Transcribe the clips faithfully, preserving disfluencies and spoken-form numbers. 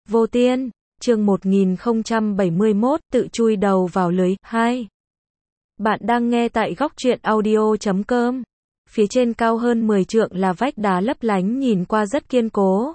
Vô Tiên, chương một nghìn không trăm bảy mươi mốt, tự chui đầu vào lưới. hai. Bạn đang nghe tại góc truyện audio chấm com. Phía trên cao hơn mười trượng là vách đá lấp lánh nhìn qua rất kiên cố.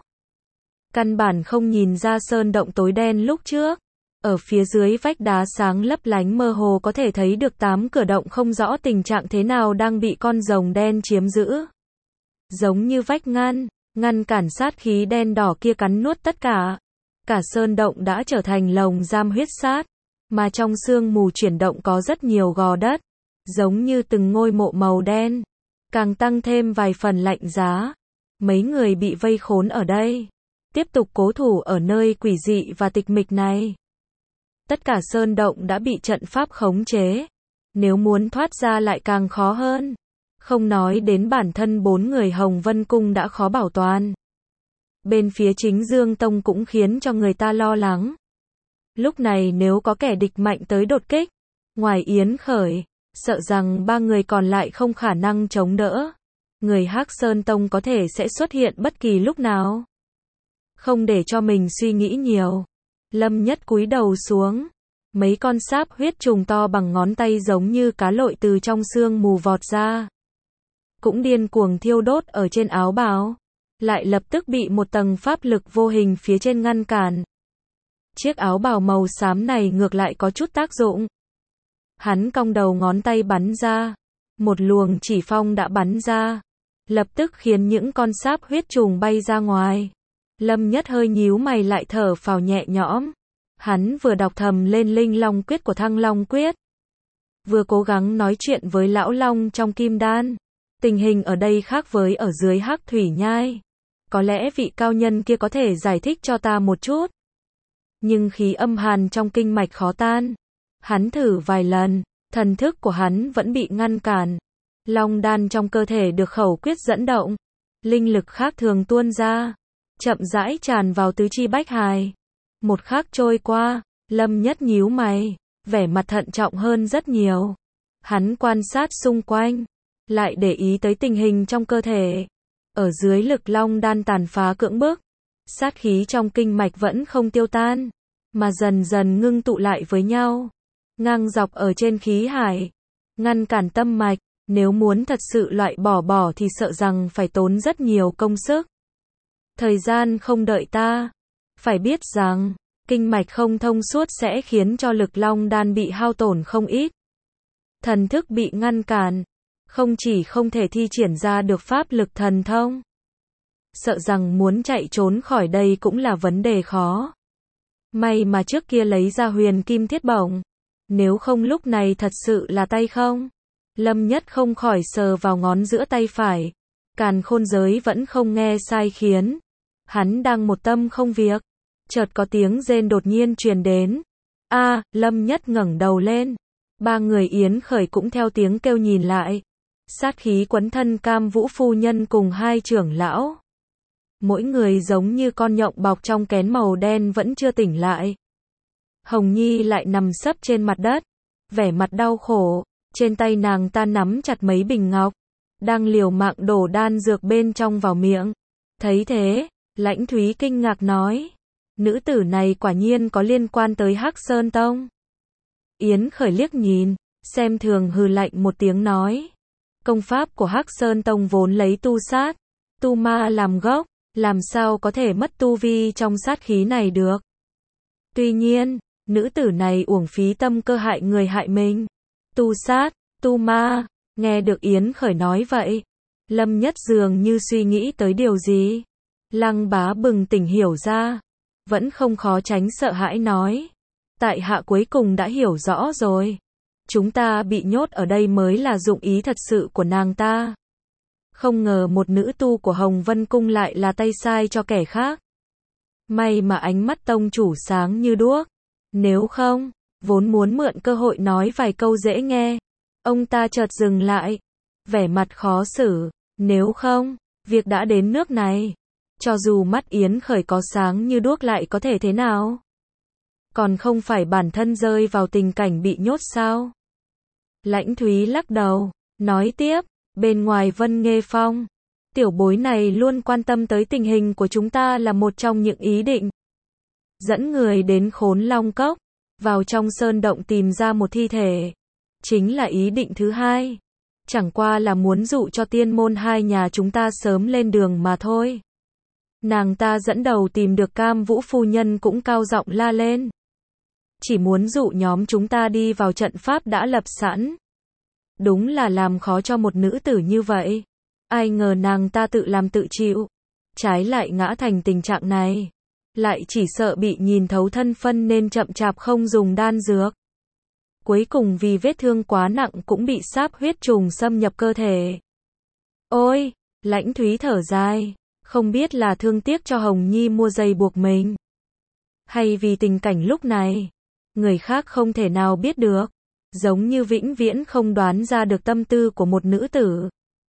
Căn bản không nhìn ra sơn động tối đen lúc trước. Ở phía dưới vách đá sáng lấp lánh mơ hồ có thể thấy được tám cửa động không rõ tình trạng thế nào đang bị con rồng đen chiếm giữ. Giống như vách ngăn, ngăn cản sát khí đen đỏ kia cắn nuốt tất cả. Cả sơn động đã trở thành lồng giam huyết sát, mà trong sương mù chuyển động có rất nhiều gò đất, giống như từng ngôi mộ màu đen, càng tăng thêm vài phần lạnh giá. Mấy người bị vây khốn ở đây, tiếp tục cố thủ ở nơi quỷ dị và tịch mịch này. Tất cả sơn động đã bị trận pháp khống chế, nếu muốn thoát ra lại càng khó hơn. Không nói đến bản thân bốn người Hồng Vân Cung đã khó bảo toàn. Bên phía chính Dương Tông cũng khiến cho người ta lo lắng. Lúc này nếu có kẻ địch mạnh tới đột kích, ngoài Yến Khởi, sợ rằng ba người còn lại không khả năng chống đỡ. Người Hắc Sơn Tông có thể sẽ xuất hiện bất kỳ lúc nào. Không để cho mình suy nghĩ nhiều, Lâm Nhất cúi đầu xuống. Mấy con sáp huyết trùng to bằng ngón tay giống như cá lội từ trong sương mù vọt ra, cũng điên cuồng thiêu đốt ở trên áo bào, lại lập tức bị một tầng pháp lực vô hình phía trên ngăn cản. Chiếc áo bào màu xám này ngược lại có chút tác dụng. Hắn cong đầu ngón tay bắn ra, một luồng chỉ phong đã bắn ra, lập tức khiến những con sáp huyết trùng bay ra ngoài. Lâm Nhất hơi nhíu mày lại thở phào nhẹ nhõm. Hắn vừa đọc thầm lên Linh Long Quyết của Thăng Long Quyết, vừa cố gắng nói chuyện với lão long trong Kim Đan. Tình hình ở đây khác với ở dưới Hắc Thủy Nhai. Có lẽ vị cao nhân kia có thể giải thích cho ta một chút. Nhưng khí âm hàn trong kinh mạch khó tan. Hắn thử vài lần, thần thức của hắn vẫn bị ngăn cản. Long đan trong cơ thể được khẩu quyết dẫn động. Linh lực khác thường tuôn ra, chậm rãi tràn vào tứ chi bách hài. Một khắc trôi qua, Lâm Nhất nhíu mày, vẻ mặt thận trọng hơn rất nhiều. Hắn quan sát xung quanh, lại để ý tới tình hình trong cơ thể. Ở dưới lực long đan tàn phá cưỡng bức, sát khí trong kinh mạch vẫn không tiêu tan, mà dần dần ngưng tụ lại với nhau, ngang dọc ở trên khí hải, ngăn cản tâm mạch. Nếu muốn thật sự loại bỏ bỏ thì sợ rằng phải tốn rất nhiều công sức. Thời gian không đợi ta. Phải biết rằng, kinh mạch không thông suốt sẽ khiến cho lực long đan bị hao tổn không ít. Thần thức bị ngăn cản, không chỉ không thể thi triển ra được pháp lực thần thông, sợ rằng muốn chạy trốn khỏi đây cũng là vấn đề khó. May mà trước kia lấy ra huyền kim thiết bổng, nếu không lúc này thật sự là tay không. Lâm Nhất không khỏi sờ vào ngón giữa tay phải, càn khôn giới vẫn không nghe sai khiến. Hắn đang một tâm không việc, chợt có tiếng rên đột nhiên truyền đến. A, Lâm Nhất ngẩng đầu lên. Ba người Yến Khởi cũng theo tiếng kêu nhìn lại. Sát khí quấn thân Cam Vũ phu nhân cùng hai trưởng lão. Mỗi người giống như con nhộng bọc trong kén màu đen vẫn chưa tỉnh lại. Hồng Nhi lại nằm sấp trên mặt đất, vẻ mặt đau khổ, trên tay nàng ta nắm chặt mấy bình ngọc, đang liều mạng đổ đan dược bên trong vào miệng. Thấy thế, Lãnh Thúy kinh ngạc nói, nữ tử này quả nhiên có liên quan tới Hắc Sơn Tông. Yến Khởi liếc nhìn, xem thường hừ lạnh một tiếng nói, công pháp của Hắc Sơn Tông vốn lấy tu sát, tu ma làm gốc, làm sao có thể mất tu vi trong sát khí này được. Tuy nhiên, nữ tử này uổng phí tâm cơ hại người hại mình. Tu sát, tu ma, nghe được Yến Khởi nói vậy, Lâm Nhất dường như suy nghĩ tới điều gì. Lăng Bá bừng tỉnh hiểu ra, vẫn không khó tránh sợ hãi nói, tại hạ cuối cùng đã hiểu rõ rồi. Chúng ta bị nhốt ở đây mới là dụng ý thật sự của nàng ta. Không ngờ một nữ tu của Hồng Vân Cung lại là tay sai cho kẻ khác. May mà ánh mắt tông chủ sáng như đuốc. Nếu không, vốn muốn mượn cơ hội nói vài câu dễ nghe. Ông ta chợt dừng lại, vẻ mặt khó xử. Nếu không, việc đã đến nước này, cho dù mắt Yến Khởi có sáng như đuốc lại có thể thế nào? Còn không phải bản thân rơi vào tình cảnh bị nhốt sao? Lãnh Thúy lắc đầu, nói tiếp, bên ngoài Vân Nghê Phong, tiểu bối này luôn quan tâm tới tình hình của chúng ta là một trong những ý định dẫn người đến Khốn Long Cốc, vào trong sơn động tìm ra một thi thể. Chính là ý định thứ hai. Chẳng qua là muốn dụ cho tiên môn hai nhà chúng ta sớm lên đường mà thôi. Nàng ta dẫn đầu tìm được Cam Vũ phu nhân cũng cao giọng la lên. Chỉ muốn dụ nhóm chúng ta đi vào trận pháp đã lập sẵn. Đúng là làm khó cho một nữ tử như vậy. Ai ngờ nàng ta tự làm tự chịu. Trái lại ngã thành tình trạng này. Lại chỉ sợ bị nhìn thấu thân phân nên chậm chạp không dùng đan dược. Cuối cùng vì vết thương quá nặng cũng bị sáp huyết trùng xâm nhập cơ thể. Ôi, Lãnh Thúy thở dài. Không biết là thương tiếc cho Hồng Nhi mua giày buộc mình. Hay vì tình cảnh lúc này. Người khác không thể nào biết được. Giống như vĩnh viễn không đoán ra được tâm tư của một nữ tử.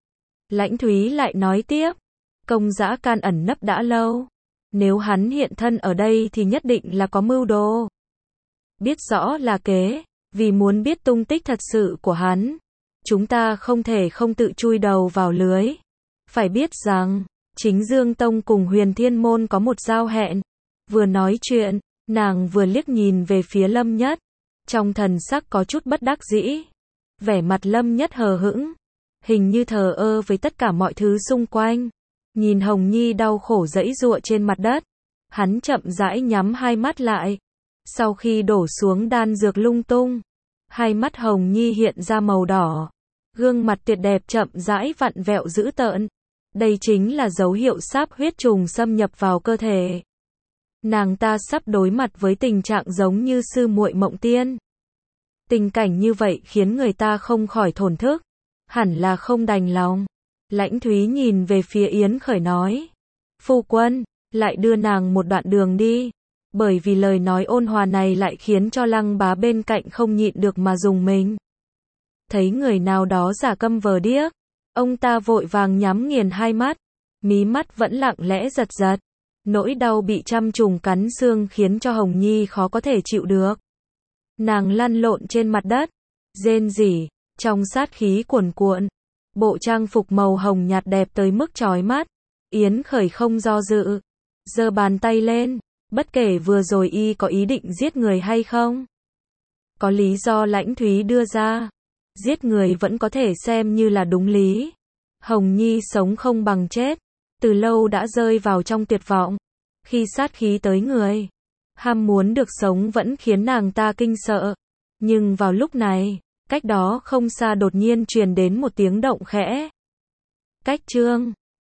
Lãnh Thúy lại nói tiếp. Công Dã Can ẩn nấp đã lâu. Nếu hắn hiện thân ở đây thì nhất định là có mưu đồ. Biết rõ là kế. Vì muốn biết tung tích thật sự của hắn. Chúng ta không thể không tự chui đầu vào lưới. Phải biết rằng. Chính Dương Tông cùng Huyền Thiên Môn có một giao hẹn. Vừa nói chuyện. Nàng vừa liếc nhìn về phía Lâm Nhất. Trong thần sắc có chút bất đắc dĩ. Vẻ mặt Lâm Nhất hờ hững. Hình như thờ ơ với tất cả mọi thứ xung quanh. Nhìn Hồng Nhi đau khổ giãy giụa trên mặt đất. Hắn chậm rãi nhắm hai mắt lại. Sau khi đổ xuống đan dược lung tung. Hai mắt Hồng Nhi hiện ra màu đỏ. Gương mặt tuyệt đẹp chậm rãi vặn vẹo dữ tợn. Đây chính là dấu hiệu sáp huyết trùng xâm nhập vào cơ thể. Nàng ta sắp đối mặt với tình trạng giống như sư muội Mộng Tiên. Tình cảnh như vậy khiến người ta không khỏi thổn thức. Hẳn là không đành lòng. Lãnh Thúy nhìn về phía Yến Khởi nói. Phu quân, lại đưa nàng một đoạn đường đi. Bởi vì lời nói ôn hòa này lại khiến cho Lăng Bá bên cạnh không nhịn được mà dùng mình. Thấy người nào đó giả câm vờ điếc. Ông ta vội vàng nhắm nghiền hai mắt. Mí mắt vẫn lặng lẽ giật giật. Nỗi đau bị trăm trùng cắn xương khiến cho Hồng Nhi khó có thể chịu được. Nàng lăn lộn trên mặt đất. Rên rỉ. Trong sát khí cuồn cuộn. Bộ trang phục màu hồng nhạt đẹp tới mức chói mắt. Yến Khởi không do dự. Giơ bàn tay lên. Bất kể vừa rồi y có ý định giết người hay không. Có lý do Lãnh Thúy đưa ra. Giết người vẫn có thể xem như là đúng lý. Hồng Nhi sống không bằng chết. Từ lâu đã rơi vào trong tuyệt vọng. Khi sát khí tới người. Ham muốn được sống vẫn khiến nàng ta kinh sợ. Nhưng vào lúc này. Cách đó không xa đột nhiên truyền đến một tiếng động khẽ. Cách chương